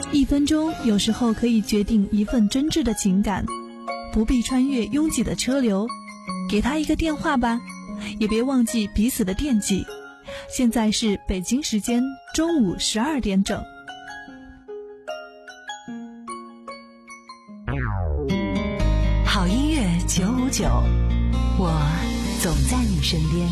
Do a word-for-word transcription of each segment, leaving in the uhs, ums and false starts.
一分钟有时候可以决定一份真挚的情感，不必穿越拥挤的车流，给他一个电话吧，也别忘记彼此的惦记。现在是北京时间中午十二点整。 好音乐九五九，我总在你身边。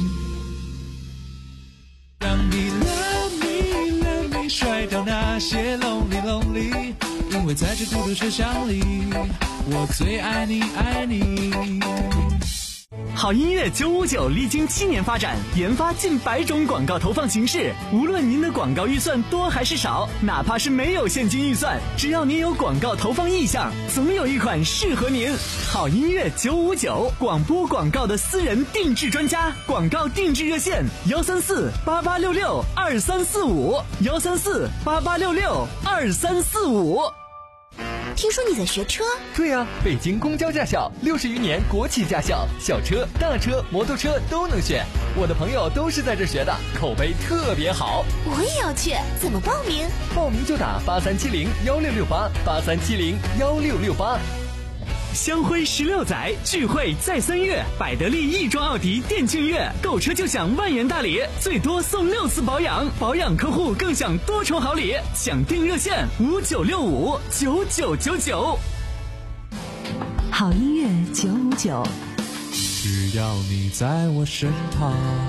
当你 love me love me 甩掉那些 lonely lonely， 因为在这孤独车厢里，我最爱你爱你。 好音乐九五九历经七年发展，研发近百种广告投放形式。无论您的广告预算多还是少，哪怕是没有现金预算，只要您有广告投放意向，总有一款适合您。好音乐九五九，广播广告的私人定制专家，广告定制热线幺三四八八六六二三四五幺三四八八六六二三四五。 听说你在学车？ 对啊，北京公交驾校六十余年国企驾校，小车、大车、摩托车都能选。我的朋友都是在这学的，口碑特别好。 我也要去，怎么报名？ 报名就打八三七零幺六六八八三七零幺六六八。 香辉十六载，聚会在三月，百得利亦庄奥迪店庆月，购车就享万元大礼，最多送六次保养，保养客户更享多重好礼。想订热线五九六五九九九九。 好音乐九五九， 只要你在我身旁。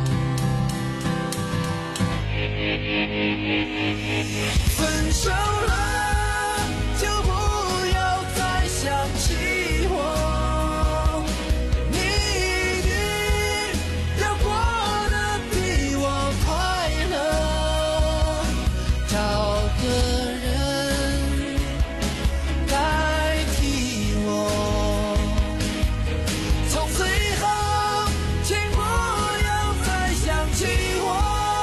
分手了就不要再想起我，你一定要过得比我快乐，找个人代替我，从此以后请不要再想起我。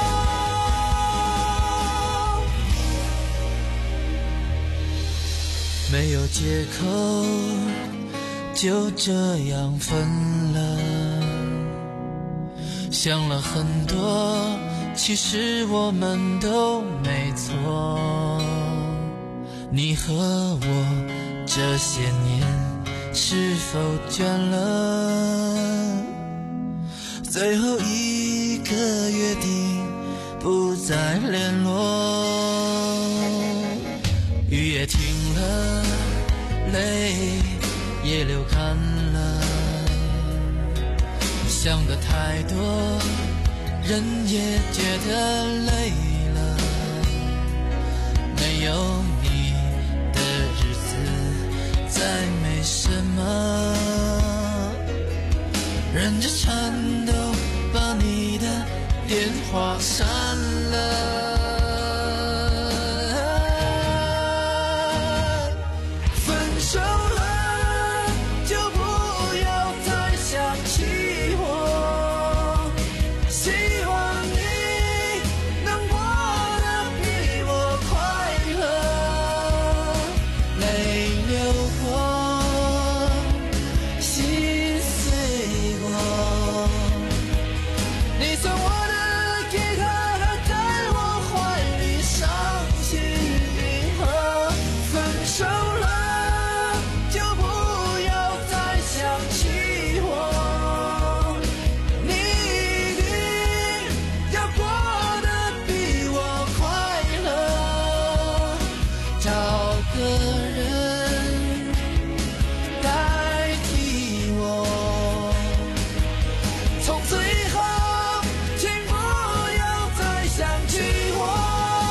没有借口，就这样分了。想了很多，其实我们都没错。你和我这些年是否倦了？最后一个约定，不再联络。雨也停了，泪也流干了，想的太多，人也觉得累了。没有你的日子再没什么，忍着颤抖把你的电话删了。分手了就不要再想起我，希望你能过得比我快乐，泪流过，心碎过，你送我的吉他还在我怀里伤心银河。分手了就不要再想起我，你一定要过得比我快乐，找个人代替我，从此以后请不要再想起我。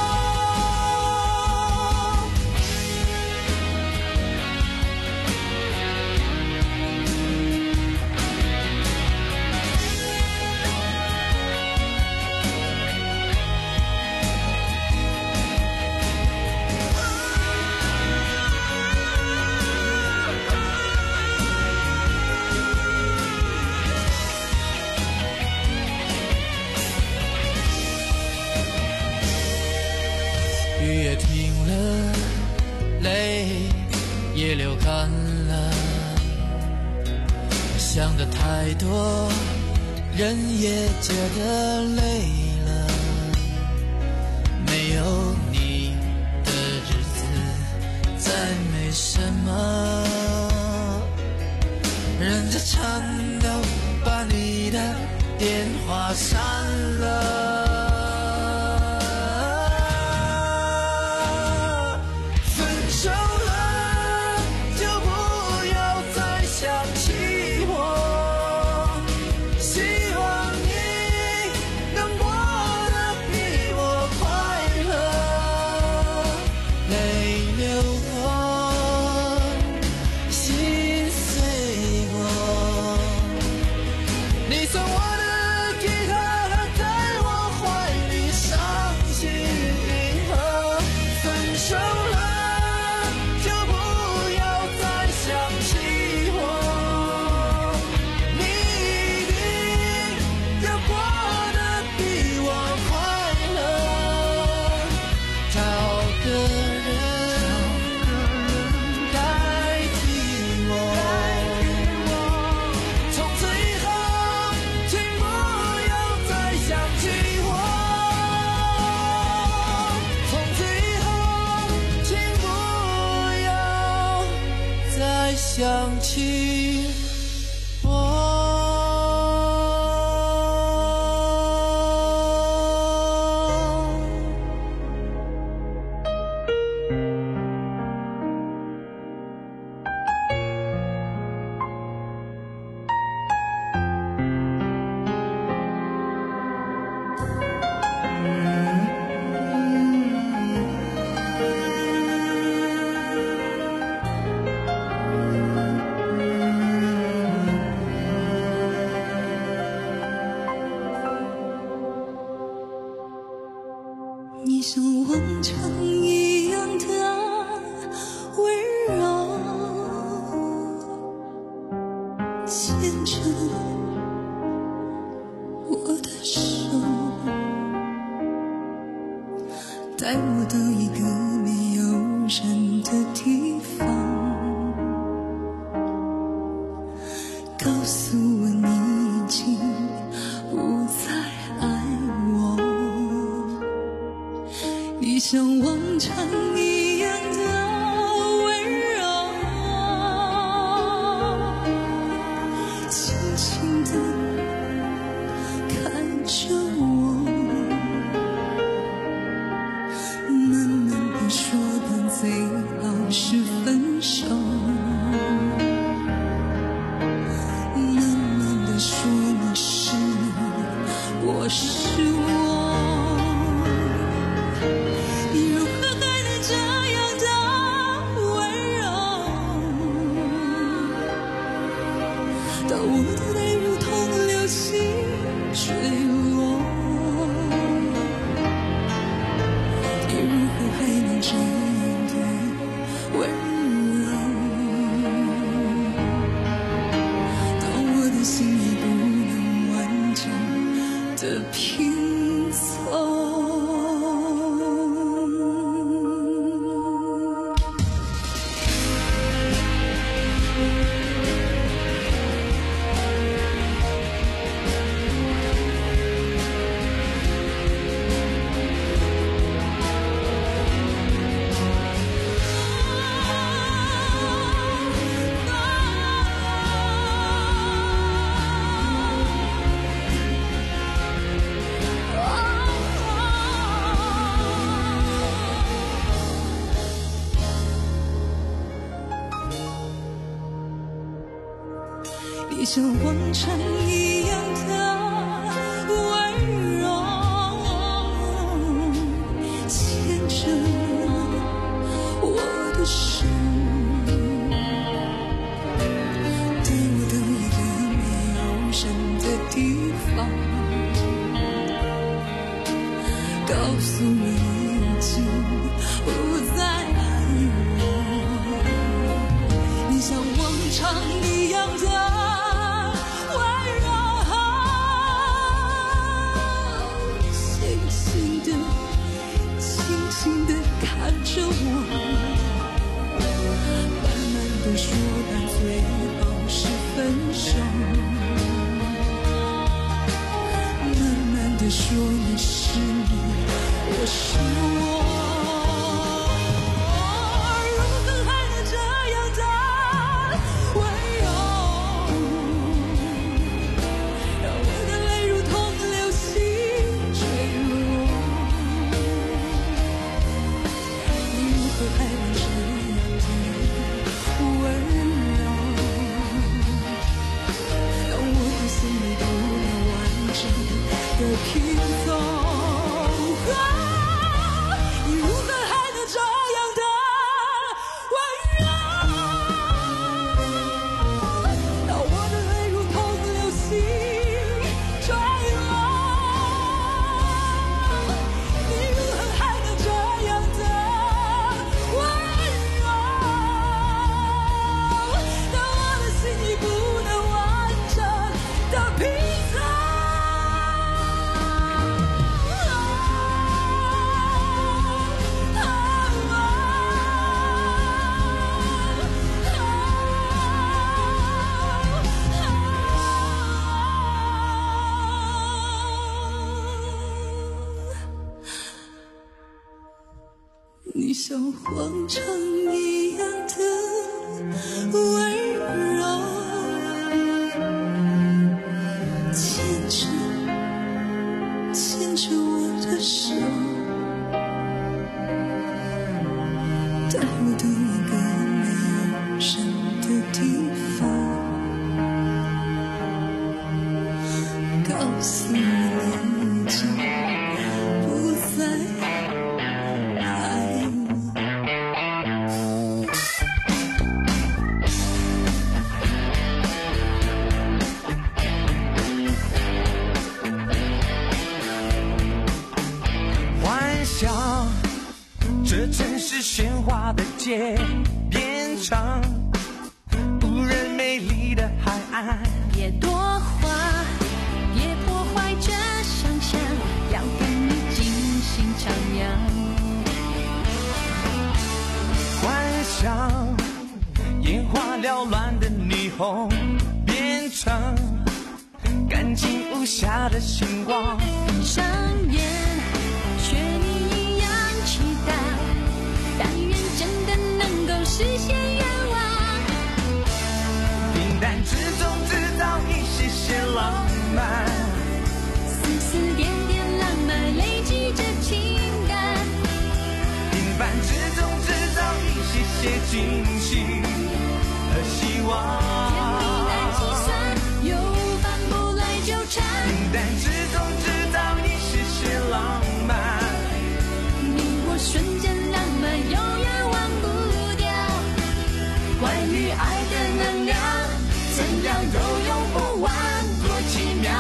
雨也停了，泪也流干了，想的太多，人也觉得累了。没有你的日子电话删了。想起我。 你像往常一样的温柔，牵着我的手，带我到一个没有人的地方，告诉我你已经不再爱我。你像往常一样的温柔，轻轻地看着我，慢慢地说吧，最好是分手，慢慢地说你是你，我是我。当我的泪如同流星坠落，你如何还能这样的温柔？当我的心已不能完整的拼凑。你像往常一样的温柔，牵着我的手，带我到一个没有人的地方，告诉我你已经不再爱我。你像往常一样的看着我，慢慢地说吧，最好是分手，慢慢地说你是你，我是我。如何还能这样的温柔，让我的泪如你像荒唐一样的温柔，牵着牵着我的手，带我到一个没有人的地方，告诉我你已经不再这城市喧哗的街变成无人美丽的海岸， 别多话，别破坏这想象，要跟你尽兴徜徉。 幻想眼花缭乱的霓虹变成干净无瑕的星光， 闭上眼学你一样期待，但愿真的能够实现愿望。 平淡之中制造一些些浪漫， 丝丝点点浪漫累积着情感， 平凡之中制造一些些惊喜和希望。 甜蜜难计算，又反不来纠缠， 平淡之中制造一些些浪漫， 你我瞬间浪漫永远忘不掉。关于爱的能量，怎样都用不完，多奇妙。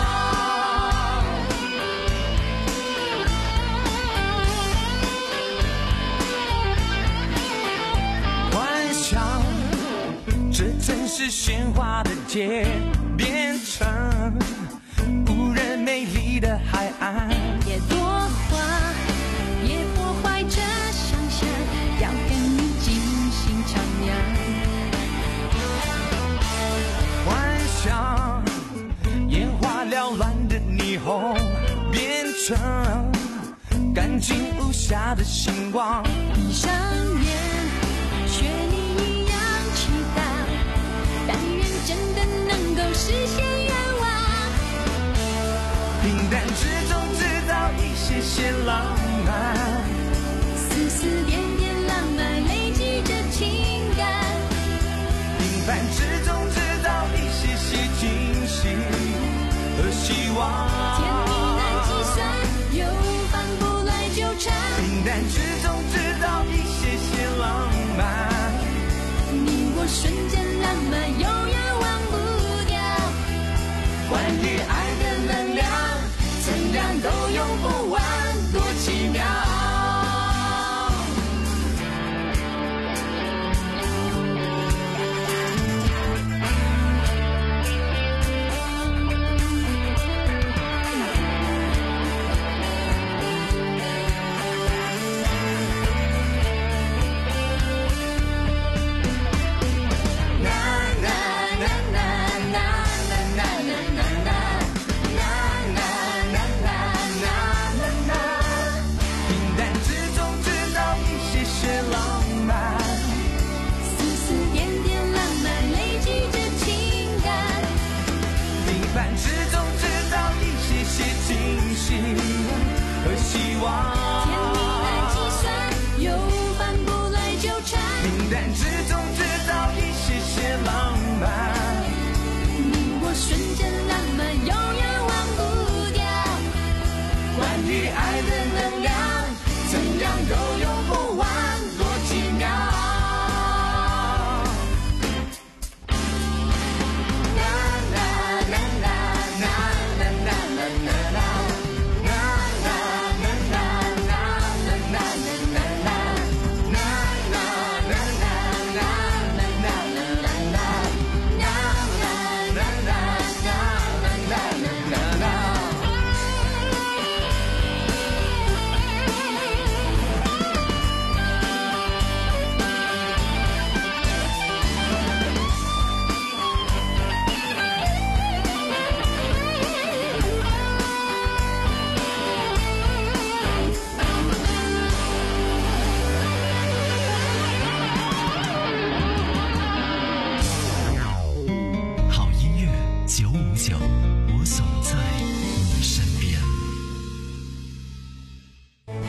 幻想这城市喧哗的街变成无人美丽的海岸， 别多话，别破坏这想象，要跟你尽兴徜徉。 幻想眼花缭乱的霓虹变成干净无瑕的星光， 闭上眼学你一样期待，但愿真的能够实现愿望。 平淡之中制造一些些浪漫， 丝丝点点浪漫累积着情感， 平凡之中制造一些些惊喜和希望。 甜蜜难计算，又反不来纠缠， 平淡之中制造一些些浪漫， 你我瞬间浪漫永远忘不掉。关于爱的能量，怎样都用不完，多奇妙。 和希望， 甜蜜难计算，又反不来纠缠， 平淡之中制造一些些浪漫， 你我瞬间浪漫永远忘不掉。关于爱的能量，怎样都用不完，多奇妙。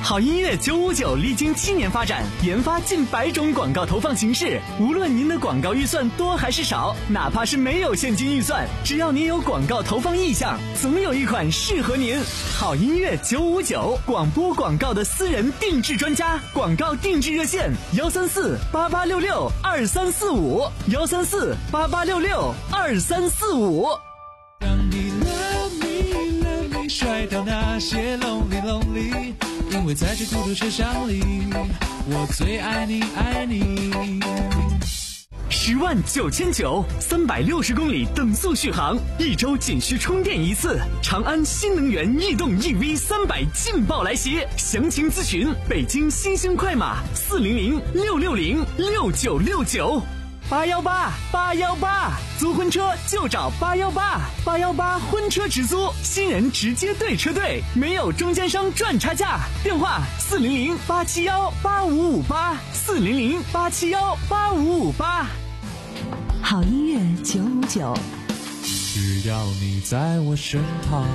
好音乐九五九历经七年发展，研发近百种广告投放形式。无论您的广告预算多还是少，哪怕是没有现金预算，只要您有广告投放意向，总有一款适合您。好音乐九五九，广播广告的私人定制专家，广告定制热线：幺三四八八六六二三四五，幺三四八八六六二三四五。 让你 love me love me 甩掉那些 lonely lonely， 因为在这孤独车厢里，我最爱你爱你。 十万九千九，三百六十公里等速续航，一周仅需充电一次。长安新能源逸动 E V 三百劲爆来袭，详情咨询北京新兴快马四零零六六零六九六九。八幺八八幺八，租婚车就找八幺八，八幺八婚车直租，新人直接对车队，没有中间商赚差价。电话四零零八七幺八五五八，四零零八七幺八五五八。 好音乐九五九， 只要你在我身旁。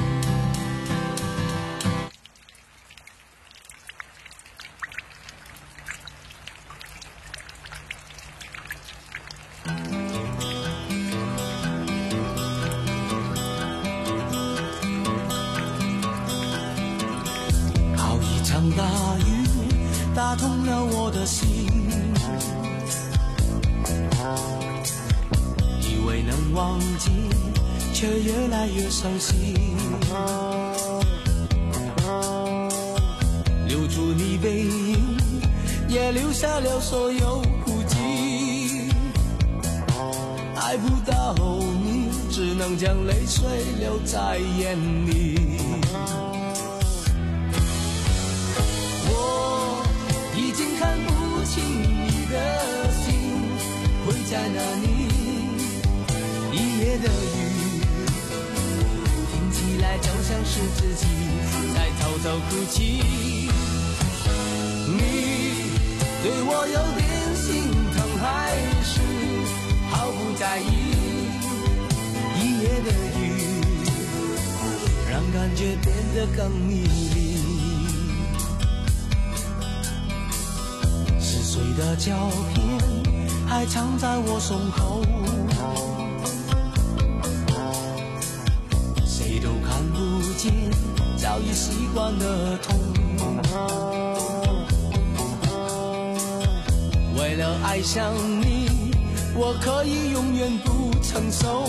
大雨打通了我的心，以为能忘记，却越来越伤心。留住你背影，也留下了所有孤寂。爱不到你，只能将泪水流在眼里。看不清你的心会在哪里，一夜的雨听起来就像是自己在偷偷哭泣。你对我有点心疼，还是毫不在意，一夜的雨让感觉变得更迷离。碎的胶片还藏在我胸口，谁都看不见早已习惯的痛。为了爱上你，我可以永远不承受，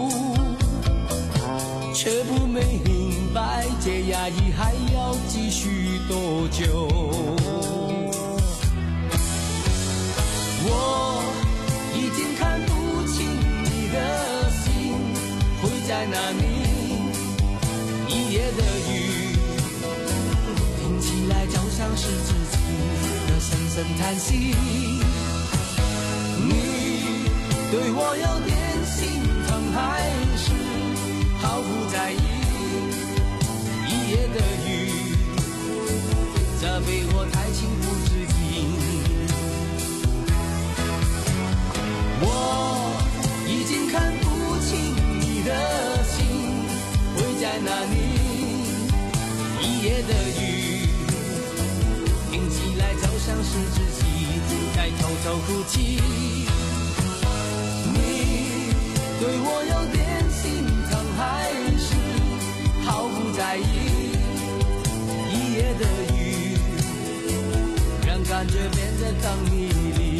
却不明白这压抑还要继续多久。我已经看不清你的心会在哪里，一夜的雨听起来就像是自己的声声叹息。你对我有点心疼，还是毫不在意，一夜的雨责备我太轻忽自己。我已经看不清你的心会在哪里，一夜的雨听起来就像是自己在偷偷哭泣。你对我有点心疼，还是毫不在意，一夜的雨让感觉变得更迷离。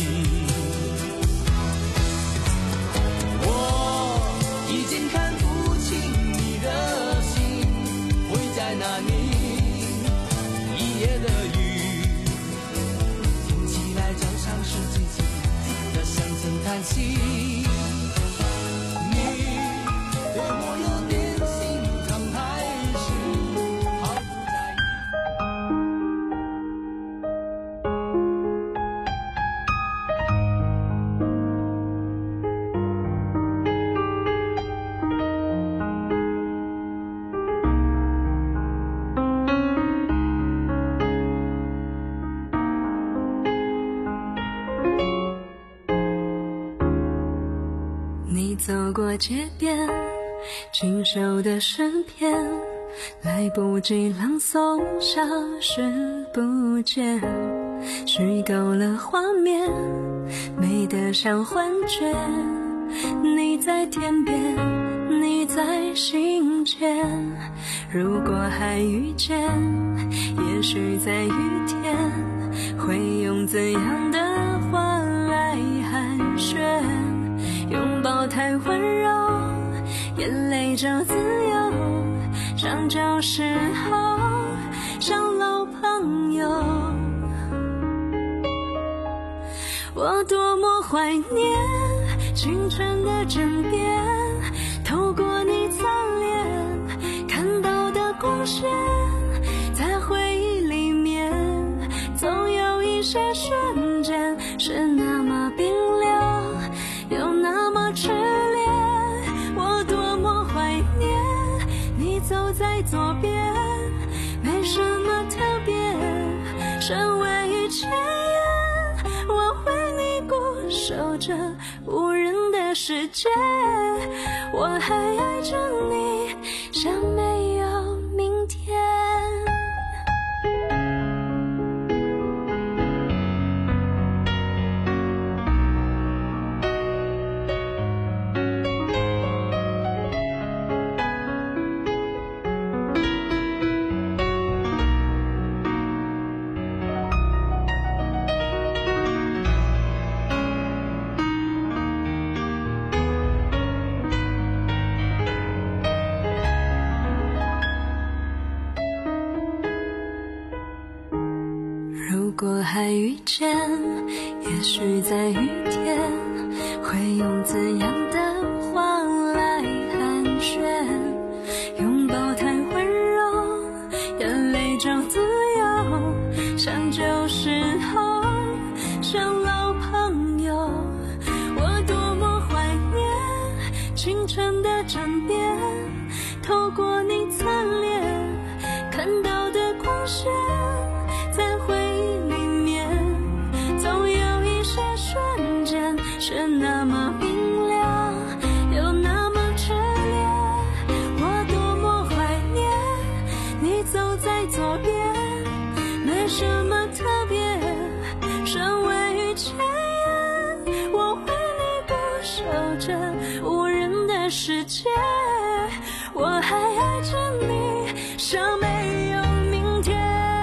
已经看不清你的心会在哪里，一夜的雨听起来就像是自己的声声叹息。你对我有点心疼，还是毫不在意。 你走过街边，清瘦的身边， 来不及朗诵，消失不见，虚构了画面，美得像幻觉。你在天边，你在心间，如果还遇见，也许在雨天，会用怎样的话来寒暄？拥抱太温柔，眼泪就自由，像旧时候，像老朋友。我多么怀念青春的枕边，透过你侧脸看到的光线，在回忆里面总有一些瞬间是那么冰凉，又那么炽烈。我多么怀念你走在左边，没什么特别，身为一切我为你固守着无人的世界，我还爱着你，像没有明天。如果还遇见，也许在雨天，会用怎样的话来寒暄？拥抱太温柔，眼泪就自由，像旧时候，像老朋友。我多么怀念清晨的枕边，透过你侧脸看到的光线，在回忆里面总有一些瞬间是那么冰凉，又那么炽烈。我多么怀念你走在左边，没什么特别，身为一切我为你固守着无人的世界，我还爱着你，像没有明天。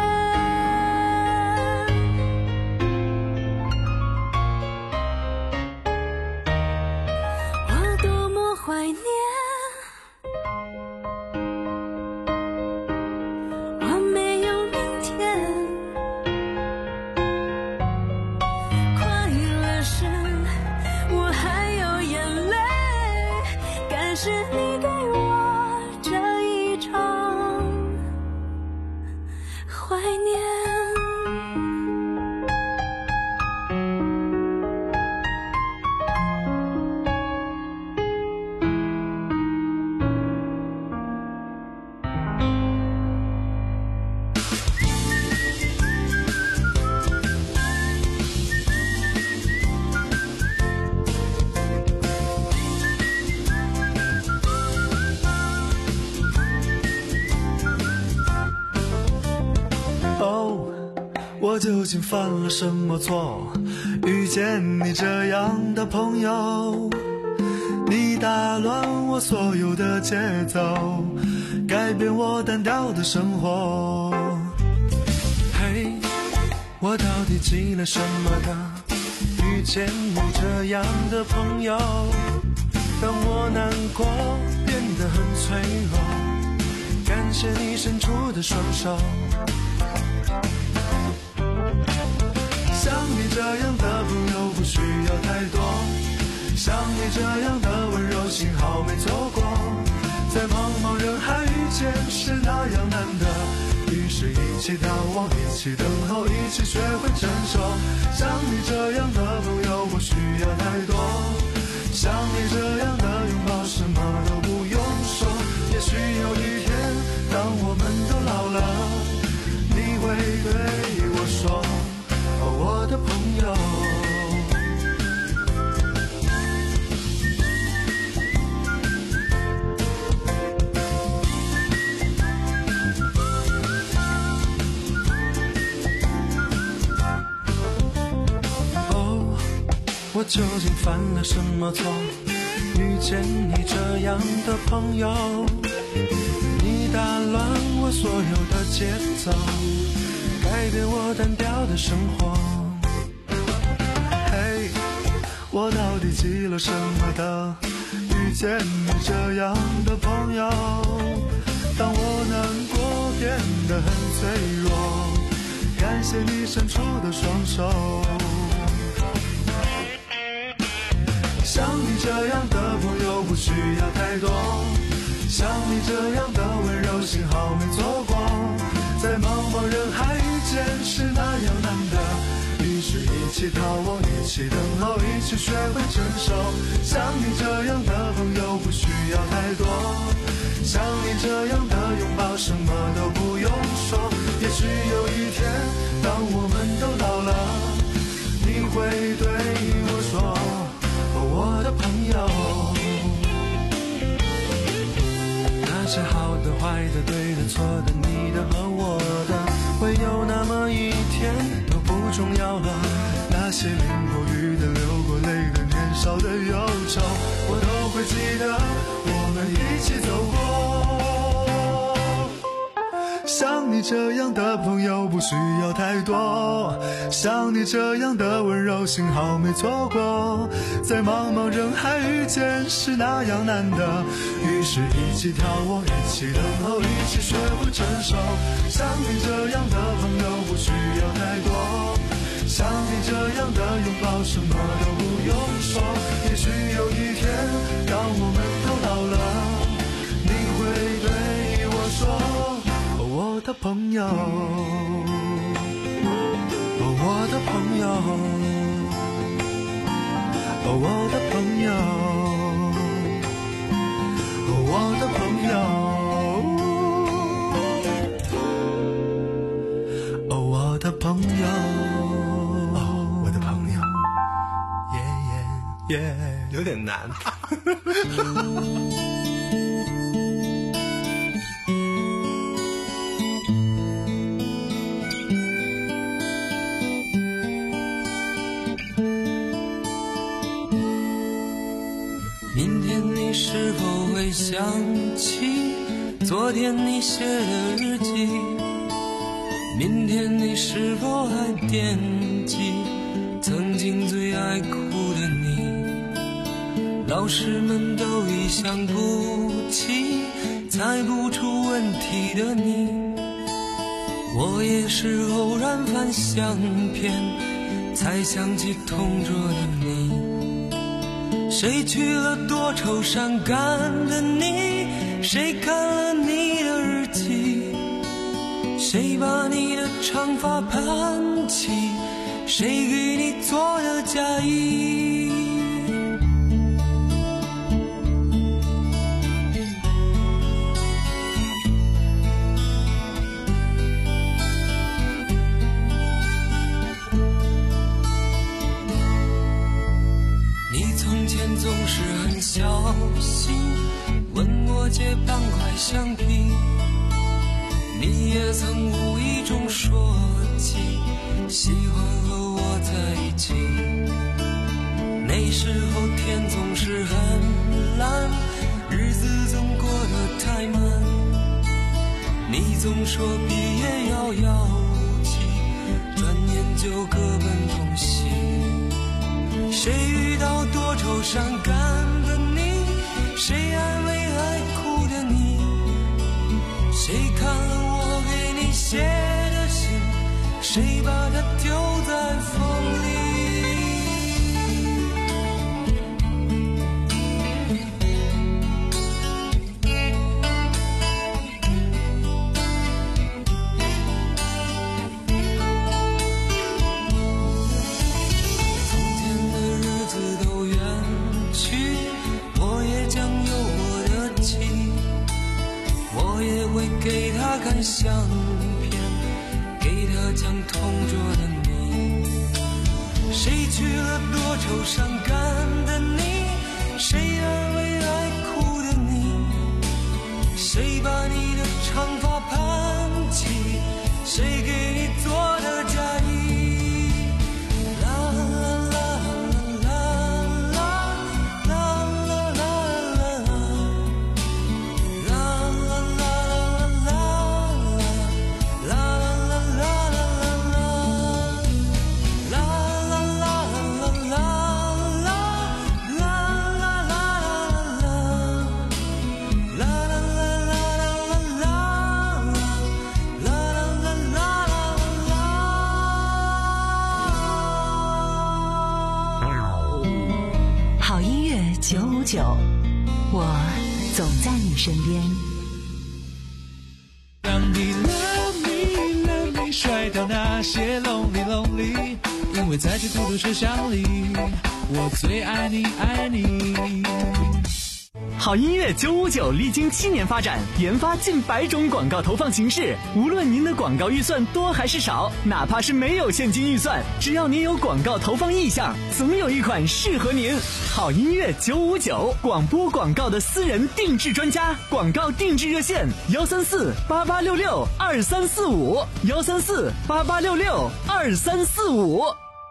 我多么怀念我没有明天，快乐时我还有眼泪，感谢你给我这一场怀念。 我究竟犯了什么错，遇见你这样的朋友？你打乱我所有的节奏，改变我单调的生活。嘿，我到底积了什么的，遇见你这样的朋友？当我难过变得很脆弱，感谢你伸出的双手。像你这样的朋友不需要太多，像你这样的温柔幸好没错过，在茫茫人海遇见是那样难得，于是一起眺望，一起等候，一起学会承受。像你这样的朋友不需要太多，像你这样的拥抱什么都不用说。也许有一天当我们都老了，你会对我说，我的朋友。 我究竟犯了什么错，遇见你这样的朋友，你打乱我所有的节奏，改变我单调的生活。嘿，我到底积了什么德，遇见你这样的朋友，当我难过变得很脆弱，感谢你伸出的双手。像你这样的朋友不需要太多，像你这样的温柔幸好没错过，在茫茫人海遇见是那样难得，于是一起逃亡，一起等候，一起学会承受。像你这样的朋友不需要太多，像你这样的拥抱什么都不用说，也许有一天当我们都老了，你会对我说，我的朋友。那些好的坏的对的错的你的和我的，会有那么一天都不重要了，那些淋过雨的流过泪的年少的忧愁，我都会记得我们一起走过。像你这样的朋友不需要太多，像你这样的温柔幸好没错过，在茫茫人海遇见是那样难得，于是一起眺望，一起等候，一起学会承受。像你这样的朋友不需要太多，像你这样的拥抱什么都不用说，也许有一天当我们都老了，你会对我说，我的朋友，我的朋友，我的朋友，我的朋友，我的朋友，我的朋友，耶耶耶，有点难。 是否会想起昨天你写的日记？明天你是否还惦记曾经最爱哭的你？老师们都已想不起猜不出问题的你，我也是偶然翻相片才想起同桌的你。谁去了多愁善感的你？谁看了你的日记？谁把你的长发盘起？谁给你做的嫁衣？总是很小心问我借半块橡皮，你也曾无意中说起喜欢和我在一起。那时候天总是很蓝，日子总过得太慢，你总说毕业遥遥无期，转眼就各奔东西。谁遇到多愁善感的你？谁安慰爱哭的你？谁看了我给你写的信？谁把它丢在风里？给他看相片，给他讲同桌的你。谁去了多愁善感的你？谁安慰爱哭的你？谁把你的长发盘起？谁给你做的嫁衣？啦啦啦啦啦。 九，我总在你身边。 让你 love me love me 甩掉那些 lonely lonely， 因为在这孤独车厢里，我最爱你爱你。 好音乐九五九历经七年发展，研发近百种广告投放形式。无论您的广告预算多还是少，哪怕是没有现金预算，只要您有广告投放意向，总有一款适合您。好音乐九五九，广播广告的私人定制专家，广告定制热线幺三四八八六六二三四五幺三四八八六六二三四五。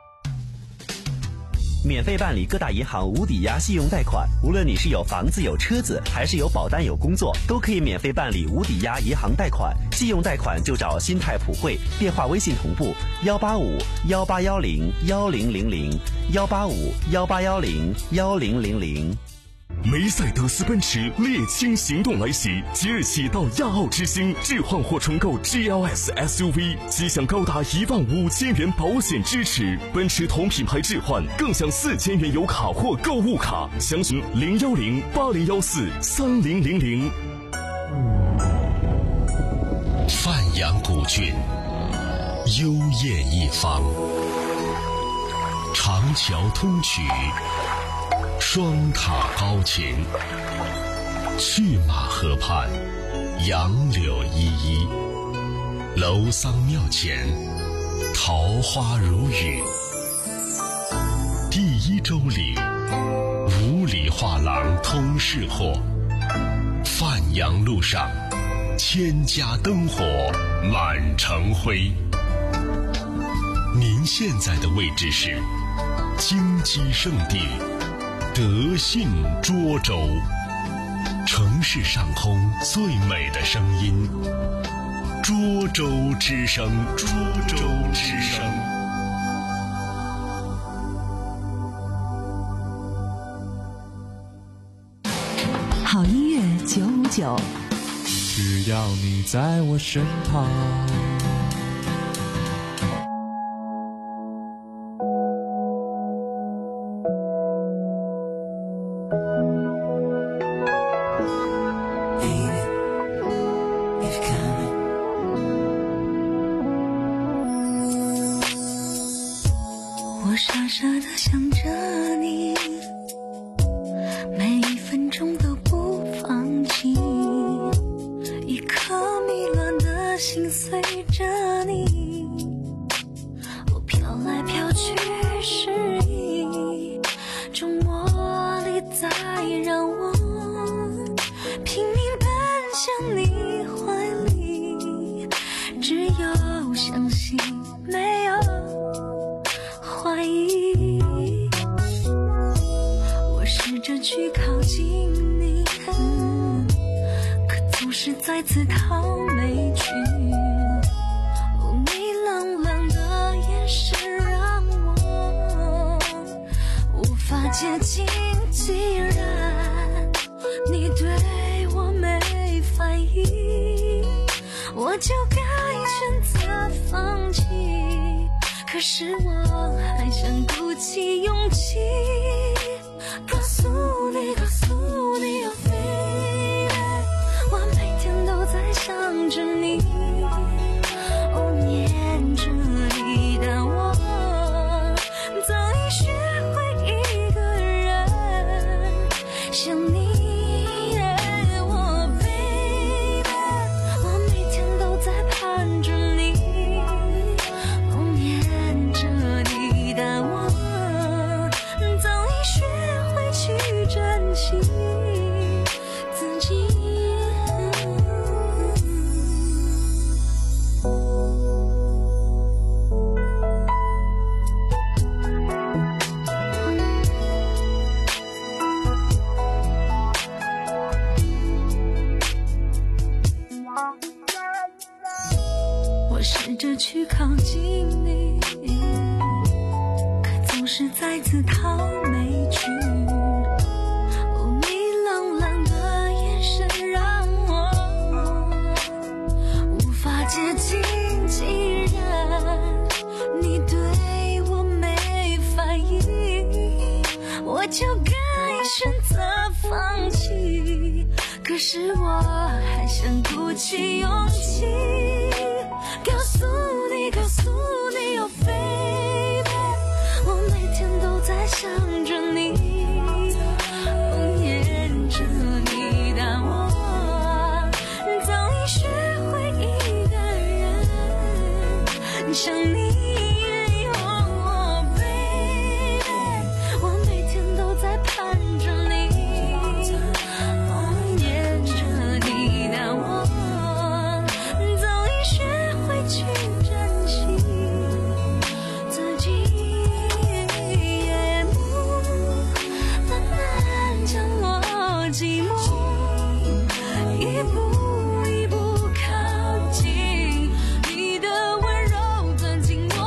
免费办理各大银行无抵押信用贷款，无论你是有房子有车子，还是有保单有工作，都可以免费办理无抵押银行贷款。信用贷款就找新泰普惠，电话微信同步幺八五幺八幺零幺零零零幺八五幺八幺零幺零零零。 梅赛德斯奔驰猎青行动来袭，即日起到亚奥之星置换或重购 G L S S U V， 即享高达一万五千元保险支持。奔驰同品牌置换更享四千元油卡或购物卡，详询零幺零八零幺四三零零零。 范阳古郡，幽艳一方，长桥通衢，双塔高擎，去马河畔，杨柳依依，楼桑庙前，桃花如雨。第一洲岭，五里画廊通市货，范阳路上，千家灯火满城辉。您现在的位置是京畿圣地德信涿州，城市上空最美的声音，涿州之声，涿州之声。 好音乐九五九， 只要你在我身旁。 我傻傻地想着你，每一分钟都不放弃，一颗迷乱的心随着你，我飘来飘去失意，种魔力在让我拼命奔向你怀里，只有相信没有怀疑，我试着去靠近你，可总是再次逃没去。哦，你冷冷的眼神让我无法接近，既然你对我没反应，我就该选择放弃。可是我还想鼓起勇气，告诉你，告诉你，Oh baby，我每天都在想着你，哦，念着你，但我早已学会一个人想你。我 baby， 我每天都在盼着你。但我早已学会去珍惜自己。我试着去靠近你，总是再次逃没去。哦，你冷冷的眼神让我无法接近，既然你对我没反应，我就该选择想你。Oh, baby， 我每天都在盼着你，哦，念着你，但我早已学会去珍惜自己。夜幕慢慢将我寂寞一步一步靠近，你的温柔钻进我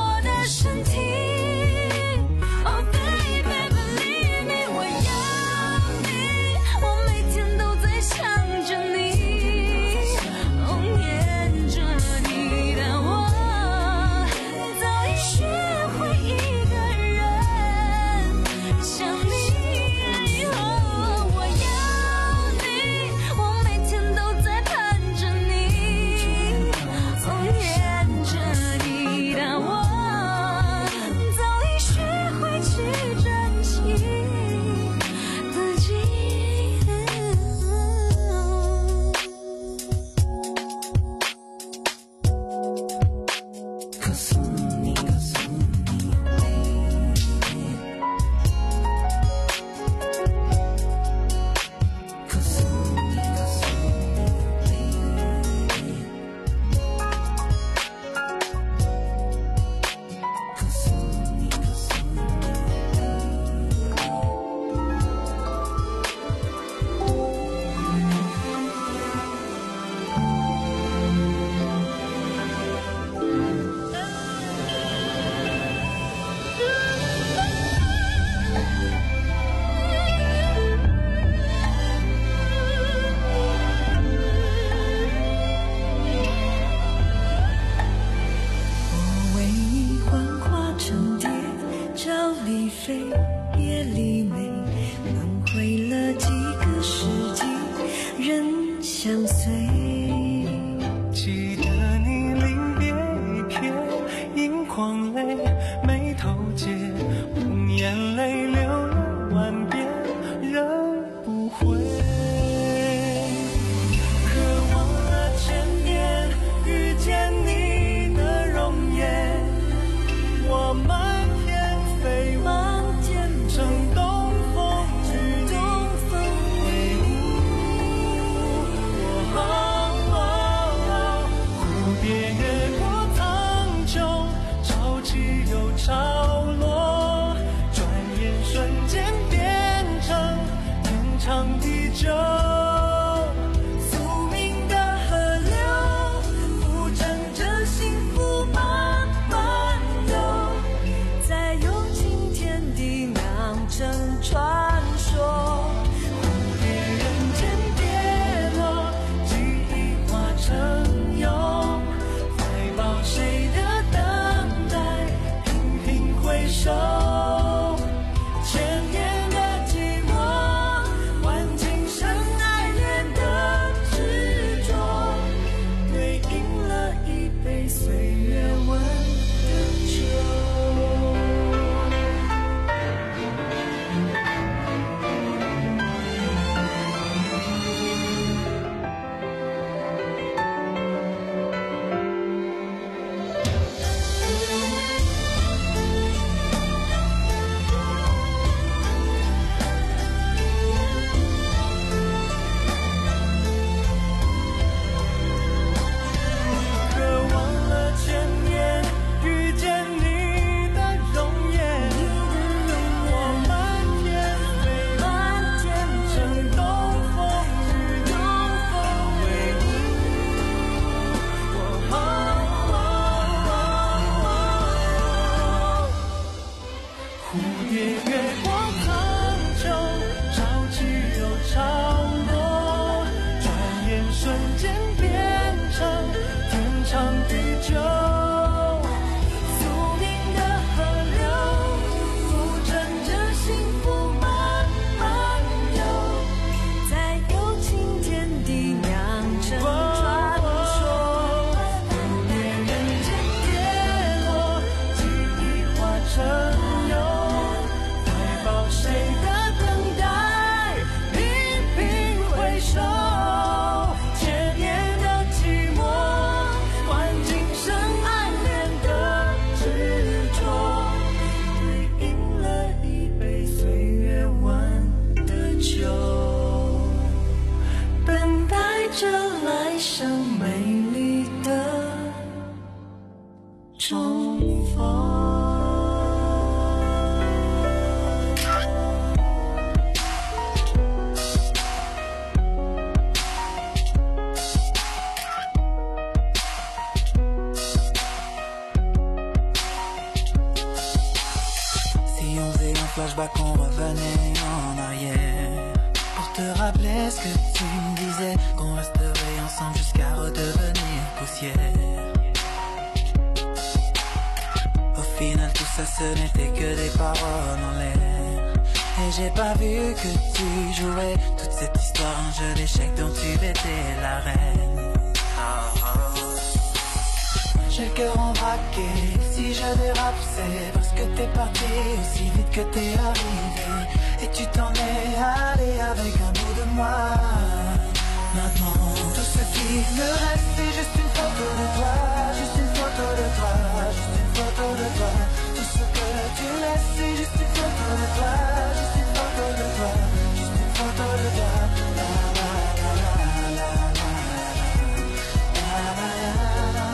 重逢。 Flashback, on revenait en arrière pour te rappeler ce que tu me disais, qu'on resterait ensemble jusqu'à redevenir poussière. Au final tout ça ce n'était que des paroles en l'air, et j'ai pas vu que tu jouais toute cette histoire, un jeu d'échecs dont tu étais la reine. Oh, oh. J'ai le cœur en braqué, si je dérape c'est parce que t'es parti aussi vite que t'es arrivé, et tu t'en es allé avec un bout de moi. Maintenant tout ce qui me reste c'est juste une photo de toi, juste une photo de toi, juste une photo de toi. Tout ce que tu laisses c'est juste une photo de toi, juste une photo de toi, juste une photo de toi. La la la la la la la la la.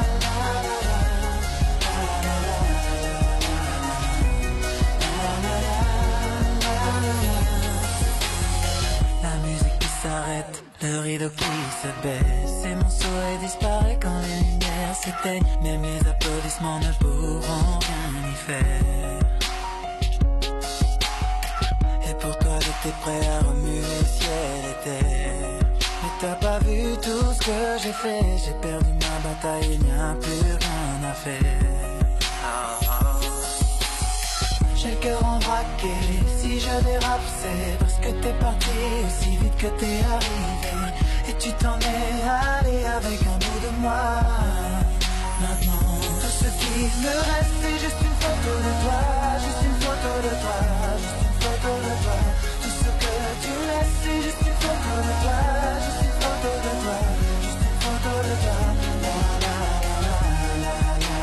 S'arrête, le rideau qui se baisse et mon sourire disparaît quand les lumières s'éteignent. Même les applaudissements ne pourront rien y faire. Et pour toi j'étais prêt à remuer ciel et terre, mais t'as pas vu tout ce que j'ai fait. J'ai perdu ma bataille, il n'y a plus rien à faire. Oh, oh. J'ai le cœur en braqué, si je dérape c'est parce que t'es parti aussi vite que t'es arrivé, et tu t'en es allé avec un bout de moi. Maintenant tout ce qui me reste c'est juste une photo de toi, juste une photo de toi, juste une photo de toi. Tout ce que tu laisses c'est juste une photo de toi, juste une photo de toi, juste une photo de toi. La la la la la la.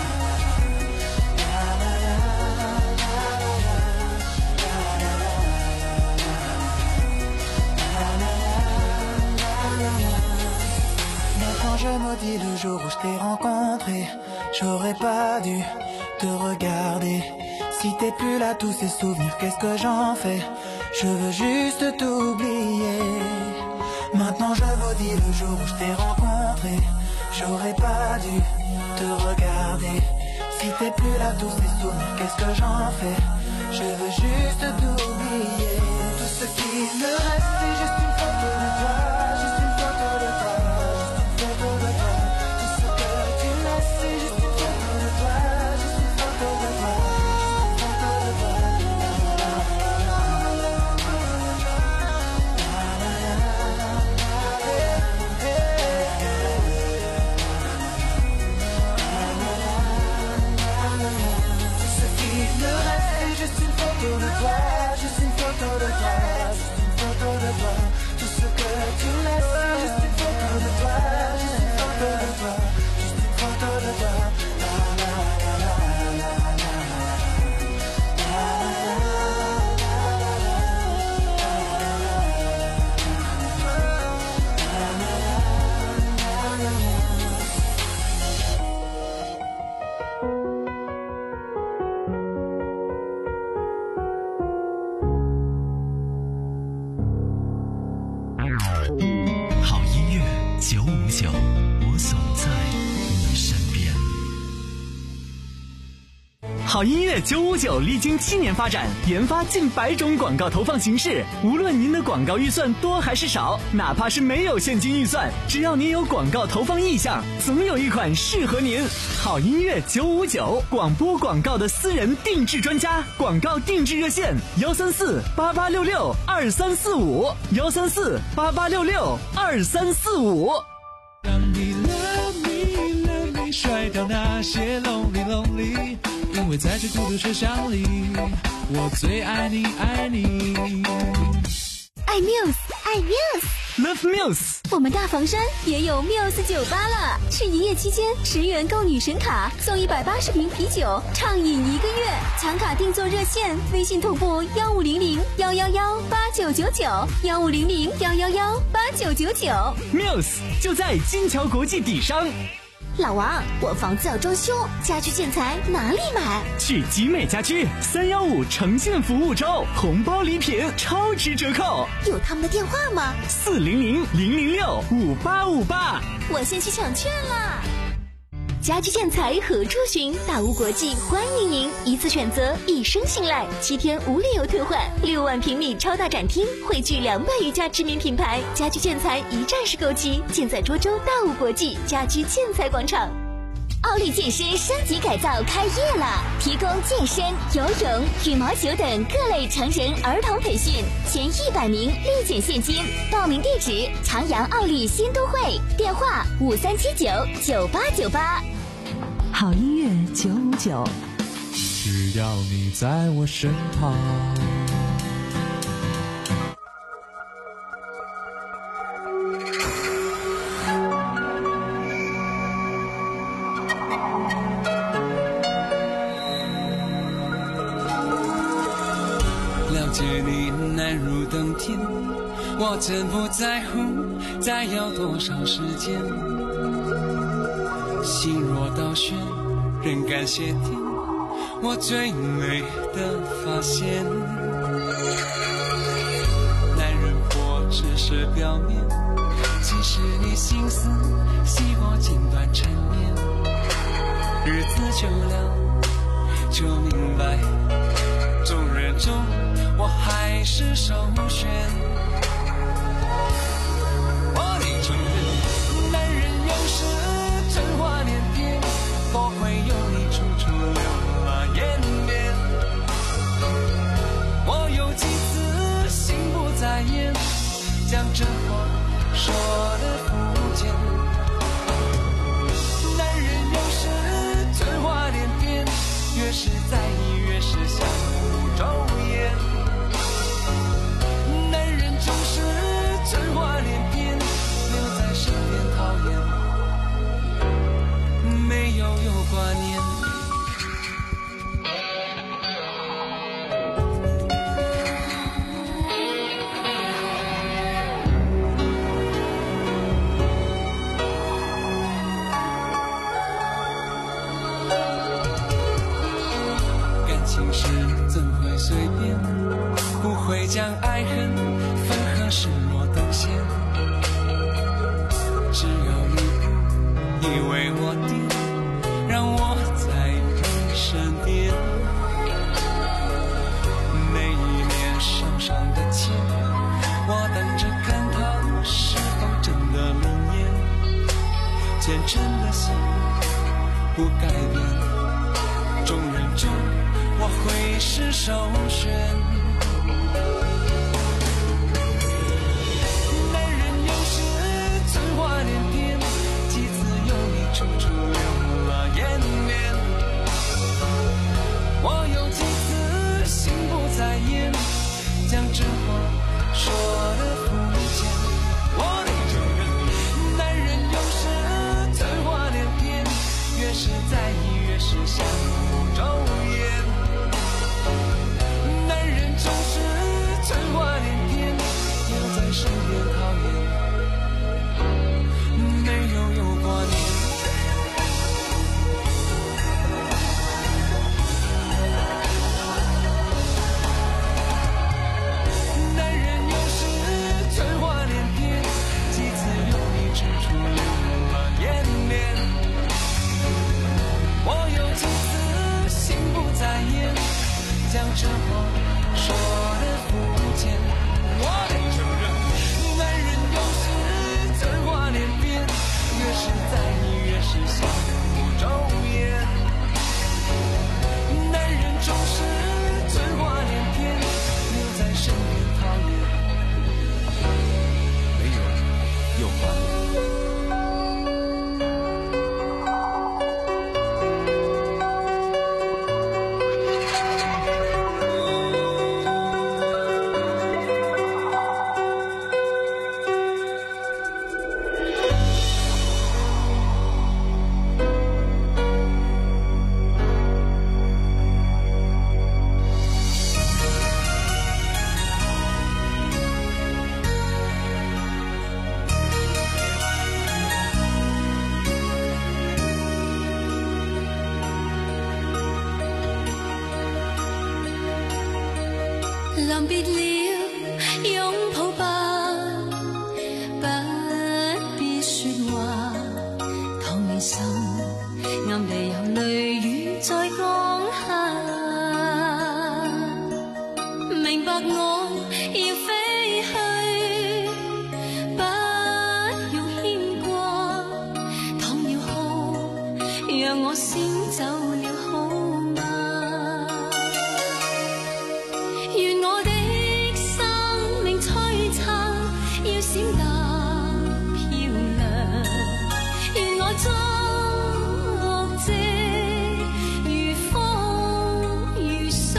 Quand je maudis le jour où je t'ai rencontré, j'aurais pas dû te regarder. Si t'es plus là, tous ces souvenirs, qu'est-ce que j'en fais? Je veux juste t'oublier. Maintenant je maudis le jour où je t'ai rencontré, j'aurais pas dû te regarder. Si t'es plus là, tous ces souvenirs, qu'est-ce que j'en fais? Je veux juste t'oublier. Tout ce qui me reste c'est juste une photo de toi, juste une photo de toi. 好音乐九五九历经七年发展，研发近百种广告投放形式。无论您的广告预算多还是少，哪怕是没有现金预算，只要您有广告投放意向，总有一款适合您。好音乐九五九，广播广告的私人定制专家，广告定制热线：幺三四八八六六二三四五，幺三四八八六六二三四五。 让你 love me love me 甩掉那些 lonely lonely。因为在这孤独车厢里，我最爱你，爱你。 爱 Muse， 爱 Muse，Love Muse。 我们大房山也有 Muse 酒吧了，是营业期间十元购女神卡，送一百八十瓶啤酒，畅饮一个月。抢卡定做热线，微信同步幺五零零幺幺幺八九九九，幺五零零幺幺幺八九九九。 Muse 就在金桥国际底商。 老王，我房子要装修，家居建材哪里买？ 去集美家居，三幺五呈现服务周，红包礼品超值折扣。 有他们的电话吗？ 四零零零零六五八五八。 我先去抢券啦！家居建材何处寻？大屋国际欢迎您，一次选择，一生信赖，七天无理由退换，六万平米超大展厅，汇聚两百余家知名品牌，家居建材一站式购齐，建在涿州大屋国际家居建材广场。奥利健身升级改造开业了，提供健身、游泳、羽毛球等各类成人儿童培训，前一百名立减现金。报名地址：长阳奥利新都会，电话五三七九九八九八。 好音乐九五九， 只要你在我身旁。 了解你难如登天，我真不在乎再要多少时间。心若倒悬，仍感谢天，我最美的发现。男人活只是表面，其实你心思细我尽短缠绵。日子久了就明白，众人中我还是首选。我得承认，男人有时真话连篇，不会有你处处留了颜面。我有几次心不在焉，将这话说得肤浅。男人有时真话连篇，越是在意越是相互周延。男人总是真话连篇，留在身边讨厌，没有有挂念。感情事怎会随便，不会将爱恨分合视若等闲。只要你不以为我癫，让我在你身边。每一年手上的钱，我等着看它是否真的灵验。虔诚的心不改变，众人中我会是首选。男人有时真话连篇，几次有你处处留了颜面。我有几次心不在焉，将这话说得肤浅。我得承认，男人有时真话连篇，越是在意越是相互周延。男人总是真话连篇，留在身边讨厌，没有有挂念。男人有时真话连篇，几次有你处处留了颜面。我有几次心不在焉，将这话说得肤浅。我得承认，男人有时真话连篇，越是在意越是相互周延。男人总是真话连篇，留在身边讨厌，没有有挂念。 临别了，拥抱吧，不必说话。倘你心暗地有泪雨在降下，明白我要飞去，不用牵挂。倘要哭，让我先走了好吗？愿我的生命璀璨，要閃得漂亮。願我作這如風如霜，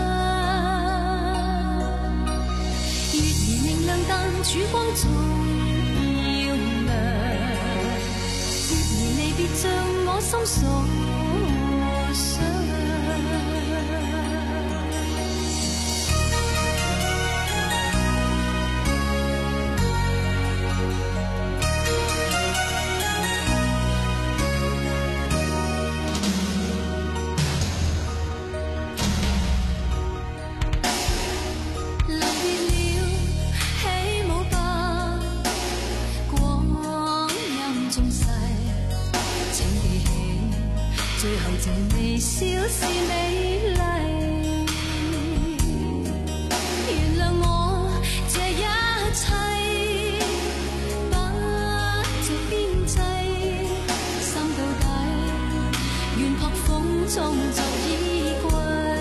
月兒明亮，但曙光總要亮。月兒離別像我心所想。最後這微笑是美麗，原諒我這一切不着邊際，心到底願撲風中作衣櫃。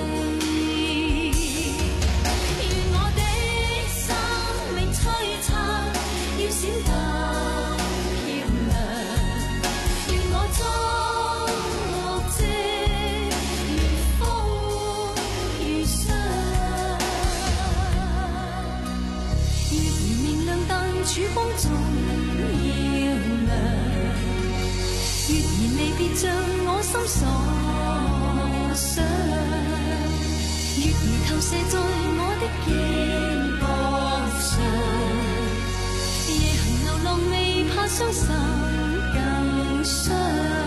願我的生命璀璨，要閃得漂亮。願我作曙光總要亮，月兒離別像我心所想，月兒投射在我的肩膊上，夜行流浪未怕傷心更傷。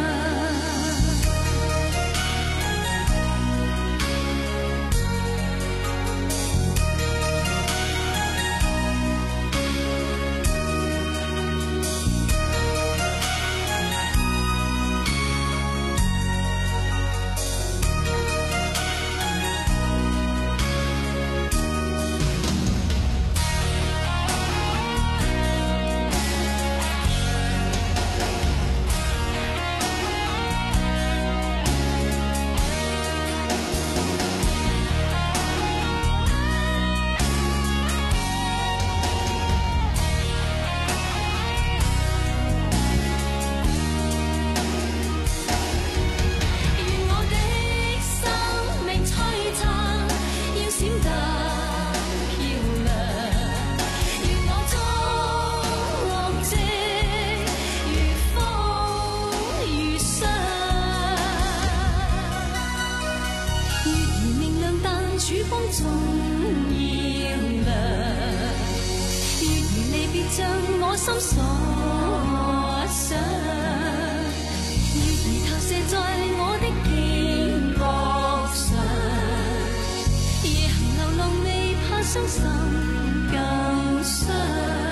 曙光總要亮，月兒離別像我心所想，月兒投射在我的肩膊上，夜行流浪未怕傷心更傷。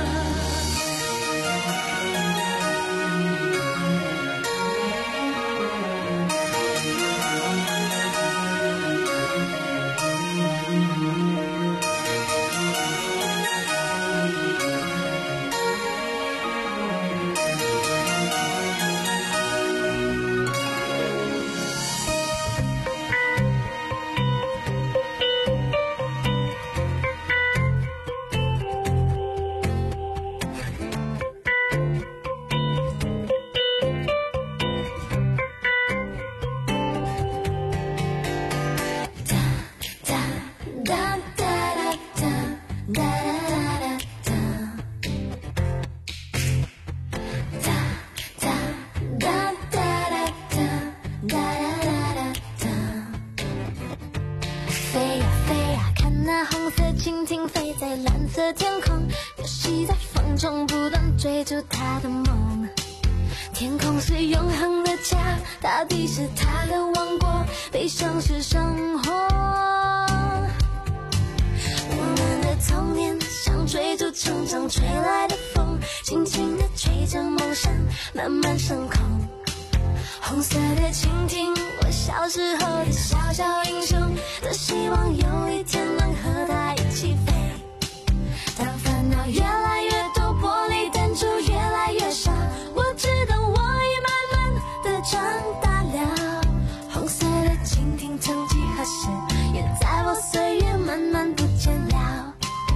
蜻蜓飞在蓝色天空，游戏在风中不断追逐他的梦。天空是永恒的家，大地是他的王国，悲伤是生活。 童年像追逐成长吹来的风，轻轻地吹着梦想慢慢升空。红色的蜻蜓，我小时候的小小英雄，多希望有一天能和它一起飞。当烦恼越来越多，玻璃弹珠越来越少，我知道我也慢慢的长大了。红色的蜻蜓，曾几何时也在我岁月慢慢不见了。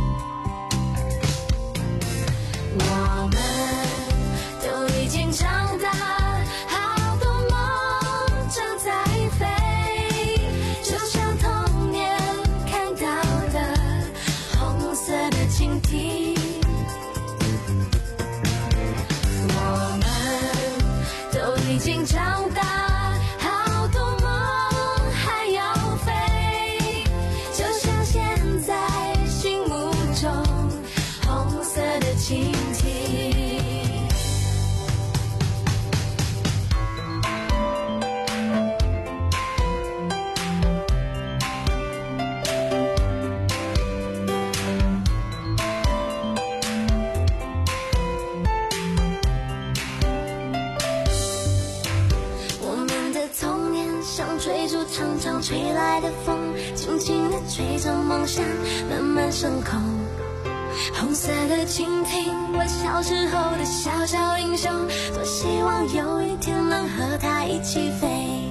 我们都已经长大，好多梦正在飞，就像童年看到的红色的蜻蜓。我们都已经长大，好多梦还要飞，就像现在心目中红色的蜻蜓。像追逐常常吹来的风，轻轻地吹着梦想慢慢升空。红色的蜻蜓，我小时候的小小英雄，多希望有一天能和它一起飞。